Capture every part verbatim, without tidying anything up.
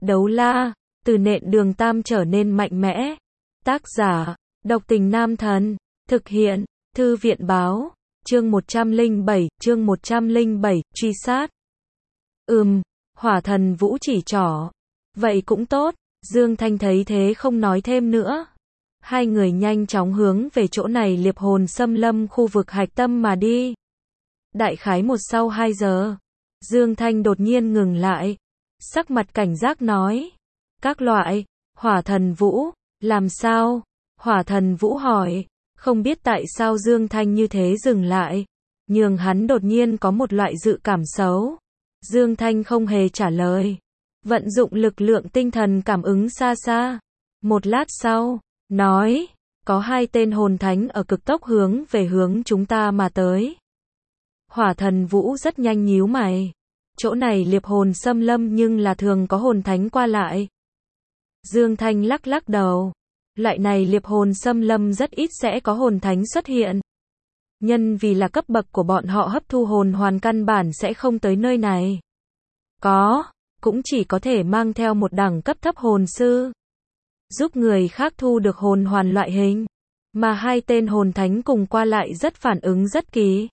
Đấu la, từ nện đường tam trở nên mạnh mẽ. Tác giả, độc tình nam thần. Thực hiện, thư viện báo. Chương một trăm lẻ bảy, chương một trăm lẻ bảy, truy sát. Ừm, hỏa thần vũ chỉ trỏ. Vậy cũng tốt, Dương Thanh thấy thế không nói thêm nữa. Hai người nhanh chóng hướng về chỗ này liệp hồn xâm lâm khu vực hạch tâm mà đi. Đại khái một sau hai giờ, Dương Thanh đột nhiên ngừng lại. Sắc mặt cảnh giác nói. Các loại, hỏa thần vũ, làm sao? Hỏa thần vũ hỏi. Không biết tại sao Dương Thanh như thế dừng lại. Nhưng hắn đột nhiên có một loại dự cảm xấu. Dương Thanh không hề trả lời. Vận dụng lực lượng tinh thần cảm ứng xa xa. Một lát sau, nói, có hai tên hồn thánh ở cực tốc hướng về hướng chúng ta mà tới. Hỏa thần vũ rất nhanh nhíu mày. Chỗ này liệp hồn xâm lâm nhưng là thường có hồn thánh qua lại. Dương Thanh lắc lắc đầu. Loại này liệp hồn xâm lâm rất ít sẽ có hồn thánh xuất hiện. Nhân vì là cấp bậc của bọn họ hấp thu hồn hoàn căn bản sẽ không tới nơi này. Có, cũng chỉ có thể mang theo một đẳng cấp thấp hồn sư. Giúp người khác thu được hồn hoàn loại hình. Mà hai tên hồn thánh cùng qua lại rất phản ứng rất kỳ.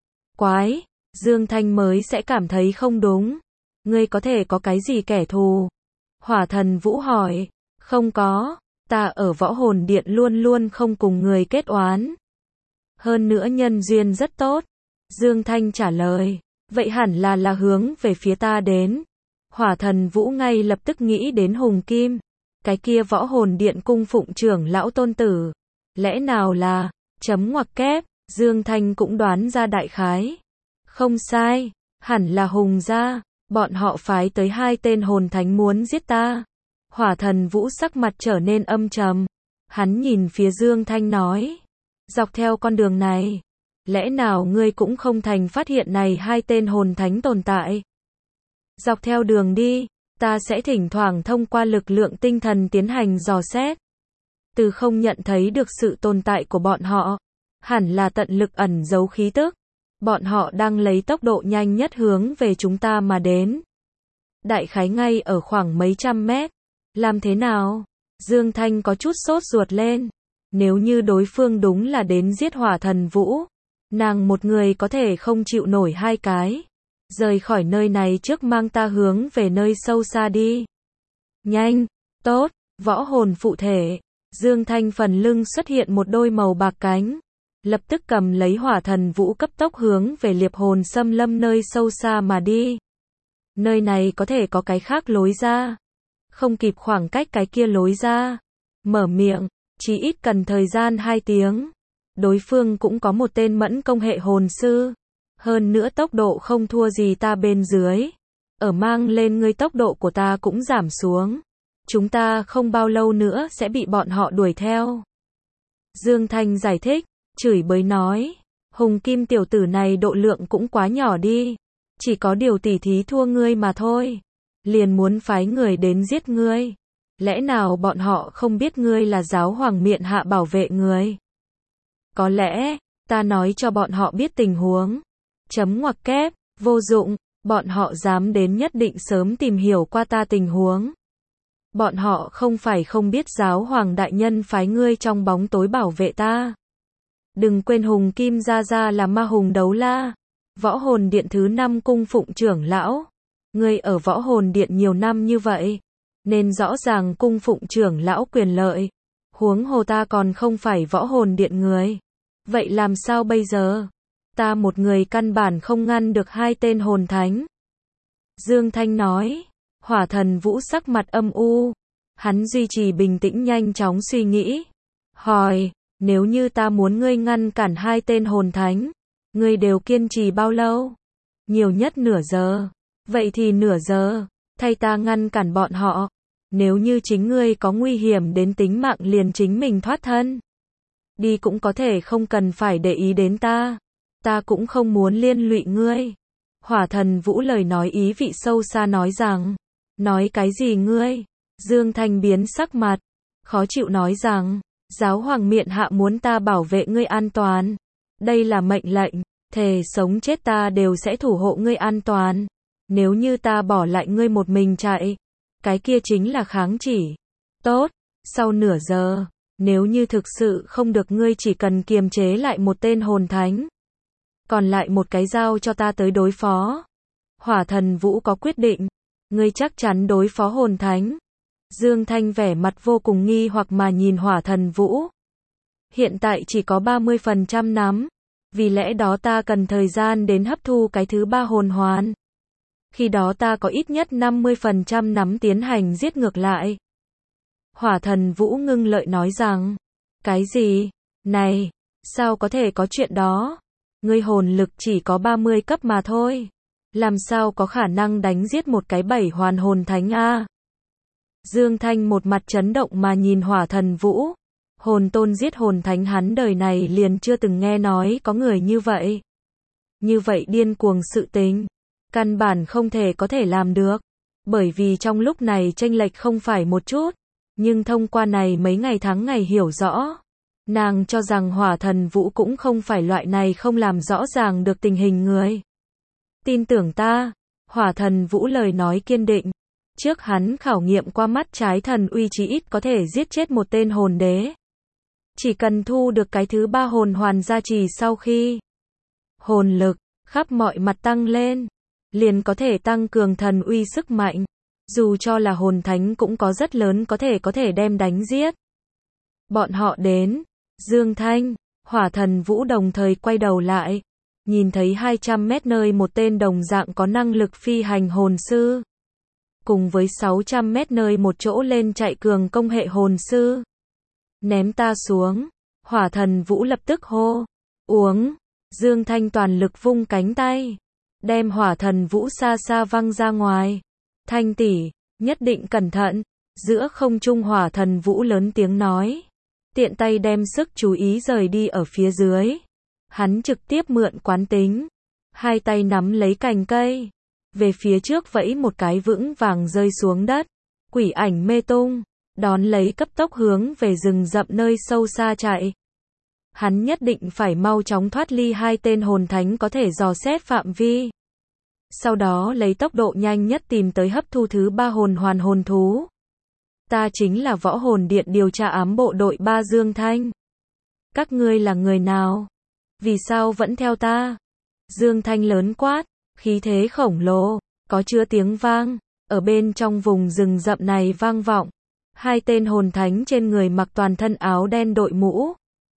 Quái, Dương Thanh mới sẽ cảm thấy không đúng. Ngươi có thể có cái gì kẻ thù? Hỏa thần vũ hỏi. Không có, ta ở võ hồn điện luôn luôn không cùng người kết oán. Hơn nữa nhân duyên rất tốt. Dương Thanh trả lời. Vậy hẳn là là hướng về phía ta đến. Hỏa thần vũ ngay lập tức nghĩ đến Hùng Kim. Cái kia võ hồn điện cung phụng trưởng lão tôn tử. Lẽ nào là, chấm ngoặc kép, Dương Thanh cũng đoán ra đại khái. Không sai, hẳn là Hùng gia, bọn họ phái tới hai tên hồn thánh muốn giết ta. Hỏa thần vũ sắc mặt trở nên âm trầm. Hắn nhìn phía Dương Thanh nói. Dọc theo con đường này, lẽ nào ngươi cũng không thành phát hiện này hai tên hồn thánh tồn tại? Dọc theo đường đi, ta sẽ thỉnh thoảng thông qua lực lượng tinh thần tiến hành dò xét. Từ không nhận thấy được sự tồn tại của bọn họ, hẳn là tận lực ẩn giấu khí tức. Bọn họ đang lấy tốc độ nhanh nhất hướng về chúng ta mà đến. Đại khái ngay ở khoảng mấy trăm mét. Làm thế nào? Dương Thanh có chút sốt ruột lên. Nếu như đối phương đúng là đến giết hỏa thần vũ, nàng một người có thể không chịu nổi hai cái. Rời khỏi nơi này trước mang ta hướng về nơi sâu xa đi. Nhanh, tốt, võ hồn phụ thể. Dương Thanh phần lưng xuất hiện một đôi màu bạc cánh. Lập tức cầm lấy hỏa thần vũ cấp tốc hướng về liệp hồn xâm lâm nơi sâu xa mà đi. Nơi này có thể có cái khác lối ra. Không kịp khoảng cách cái kia lối ra. Mở miệng, chỉ ít cần thời gian hai tiếng. Đối phương cũng có một tên mẫn công hệ hồn sư. Hơn nữa tốc độ không thua gì ta bên dưới. Ở mang lên ngươi tốc độ của ta cũng giảm xuống. Chúng ta không bao lâu nữa sẽ bị bọn họ đuổi theo. Dương Thanh giải thích, chửi bới nói. Hùng Kim tiểu tử này độ lượng cũng quá nhỏ đi. Chỉ có điều tỉ thí thua ngươi mà thôi. Liền muốn phái người đến giết ngươi. Lẽ nào bọn họ không biết ngươi là giáo hoàng miện hạ bảo vệ người? Có lẽ, ta nói cho bọn họ biết tình huống. Chấm ngoặc kép, vô dụng, bọn họ dám đến nhất định sớm tìm hiểu qua ta tình huống. Bọn họ không phải không biết giáo hoàng đại nhân phái ngươi trong bóng tối bảo vệ ta. Đừng quên Hùng Kim gia gia là ma hùng đấu la. Võ hồn điện thứ năm cung phụng trưởng lão. Ngươi ở võ hồn điện nhiều năm như vậy. Nên rõ ràng cung phụng trưởng lão quyền lợi. Huống hồ ta còn không phải võ hồn điện người. Vậy làm sao bây giờ? Ta một người căn bản không ngăn được hai tên hồn thánh. Dương Thanh nói. Hỏa thần vũ sắc mặt âm u. Hắn duy trì bình tĩnh nhanh chóng suy nghĩ. Hỏi, nếu như ta muốn ngươi ngăn cản hai tên hồn thánh, ngươi đều kiên trì bao lâu? Nhiều nhất nửa giờ. Vậy thì nửa giờ, thay ta ngăn cản bọn họ. Nếu như chính ngươi có nguy hiểm đến tính mạng liền chính mình thoát thân. Đi cũng có thể không cần phải để ý đến ta. Ta cũng không muốn liên lụy ngươi. Hỏa thần vũ lời nói ý vị sâu xa nói rằng. Nói cái gì ngươi? Dương Thanh biến sắc mặt. Khó chịu nói rằng. Giáo hoàng miện hạ muốn ta bảo vệ ngươi an toàn. Đây là mệnh lệnh. Thề sống chết ta đều sẽ thủ hộ ngươi an toàn. Nếu như ta bỏ lại ngươi một mình chạy, Cái kia chính là kháng chỉ. Tốt, sau nửa giờ, nếu như thực sự không được ngươi chỉ cần kiềm chế lại một tên hồn thánh. Còn lại một cái giao cho ta tới đối phó. Hỏa Thần Vũ có quyết định. Ngươi chắc chắn đối phó hồn thánh. Dương Thanh vẻ mặt vô cùng nghi hoặc mà nhìn Hỏa Thần Vũ. Hiện tại chỉ có ba mươi phần trăm nắm. Vì lẽ đó ta cần thời gian đến hấp thu cái thứ ba hồn hoàn. Khi đó ta có ít nhất năm mươi phần trăm nắm tiến hành giết ngược lại. Hỏa Thần Vũ ngưng lợi nói rằng. Cái gì? Này, sao có thể có chuyện đó? Ngươi hồn lực chỉ có ba mươi cấp mà thôi. Làm sao có khả năng đánh giết một cái bảy hoàn hồn thánh a? Dương Thanh một mặt chấn động mà nhìn Hỏa Thần Vũ. Hồn tôn giết hồn thánh hắn đời này liền chưa từng nghe nói có người như vậy. Như vậy điên cuồng sự tình. Căn bản không thể có thể làm được. Bởi vì trong lúc này chênh lệch không phải một chút. Nhưng thông qua này mấy ngày tháng ngày hiểu rõ. Nàng cho rằng Hỏa Thần Vũ cũng không phải loại này không làm rõ ràng được tình hình người. Tin tưởng ta. Hỏa Thần Vũ lời nói kiên định. Trước hắn khảo nghiệm qua mắt trái thần uy chí ít có thể giết chết một tên hồn đế. Chỉ cần thu được cái thứ ba hồn hoàn gia trì sau khi hồn lực khắp mọi mặt tăng lên, liền có thể tăng cường thần uy sức mạnh. Dù cho là hồn thánh cũng có rất lớn có thể có thể đem đánh giết. Bọn họ đến. Dương Thanh, Hỏa Thần Vũ đồng thời quay đầu lại. Nhìn thấy hai trăm mét nơi một tên đồng dạng có năng lực phi hành hồn sư. Cùng với sáu trăm mét nơi một chỗ lên chạy cường công hệ hồn sư. Ném ta xuống. Hỏa Thần Vũ lập tức hô. Uống. Dương Thanh toàn lực vung cánh tay. Đem Hỏa Thần Vũ xa xa văng ra ngoài. Thanh tỷ, nhất định cẩn thận. Giữa không trung Hỏa Thần Vũ lớn tiếng nói. Tiện tay đem sức chú ý rời đi ở phía dưới. Hắn trực tiếp mượn quán tính. Hai tay nắm lấy cành cây. Về phía trước vẫy một cái vững vàng rơi xuống đất. Quỷ ảnh mê tung. Đón lấy cấp tốc hướng về rừng rậm nơi sâu xa chạy. Hắn nhất định phải mau chóng thoát ly hai tên hồn thánh có thể dò xét phạm vi. Sau đó lấy tốc độ nhanh nhất tìm tới hấp thu thứ ba hồn hoàn hồn thú. Ta chính là Võ Hồn Điện điều tra ám bộ đội ba Dương Thanh. Các ngươi là người nào? Vì sao vẫn theo ta? Dương Thanh lớn quát, khí thế khổng lồ, có chứa tiếng vang, ở bên trong vùng rừng rậm này vang vọng. Hai tên hồn thánh trên người mặc toàn thân áo đen đội mũ.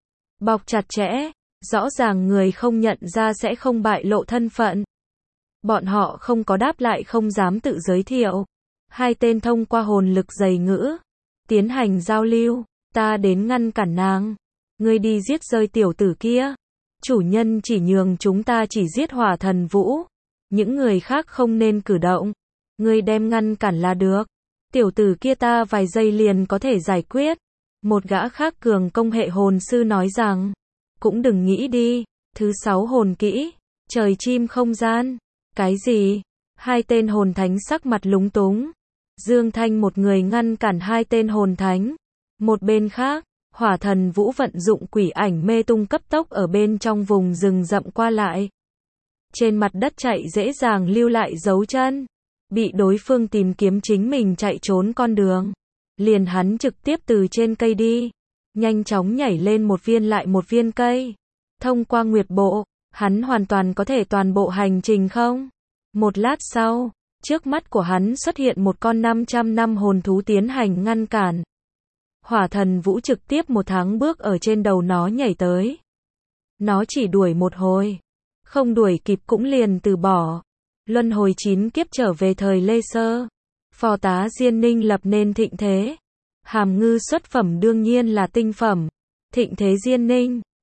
Bọc chặt chẽ, rõ ràng người không nhận ra sẽ không bại lộ thân phận. Bọn họ không có đáp lại không dám tự giới thiệu. Hai tên thông qua hồn lực dày ngữ. Tiến hành giao lưu, ta đến ngăn cản nàng. Ngươi đi giết rơi tiểu tử kia. Chủ nhân chỉ nhường chúng ta chỉ giết Hỏa Thần Vũ. Những người khác không nên cử động. Ngươi đem ngăn cản là được. Tiểu tử kia ta vài giây liền có thể giải quyết. Một gã khác cường công hệ hồn sư nói rằng. Cũng đừng nghĩ đi. Thứ sáu hồn kỹ. Trời chim không gian. Cái gì? Hai tên hồn thánh sắc mặt lúng túng. Dương Thanh một người ngăn cản hai tên hồn thánh. Một bên khác, Hỏa Thần Vũ vận dụng quỷ ảnh mê tung cấp tốc ở bên trong vùng rừng rậm qua lại. Trên mặt đất chạy dễ dàng lưu lại dấu chân. Bị đối phương tìm kiếm chính mình chạy trốn con đường. Liền hắn trực tiếp từ trên cây đi. Nhanh chóng nhảy lên một viên lại một viên cây. Thông qua nguyệt bộ, hắn hoàn toàn có thể toàn bộ hành trình không? Một lát sau, trước mắt của hắn xuất hiện một con năm trăm năm hồn thú tiến hành ngăn cản. Hỏa Thần Vũ trực tiếp một tháng bước ở trên đầu nó nhảy tới. Nó chỉ đuổi một hồi. Không đuổi kịp cũng liền từ bỏ. Luân hồi chín kiếp trở về thời Lê Sơ. Phò tá Diên Ninh lập nên thịnh thế. Hàm ngư xuất phẩm đương nhiên là tinh phẩm. Thịnh thế Diên Ninh.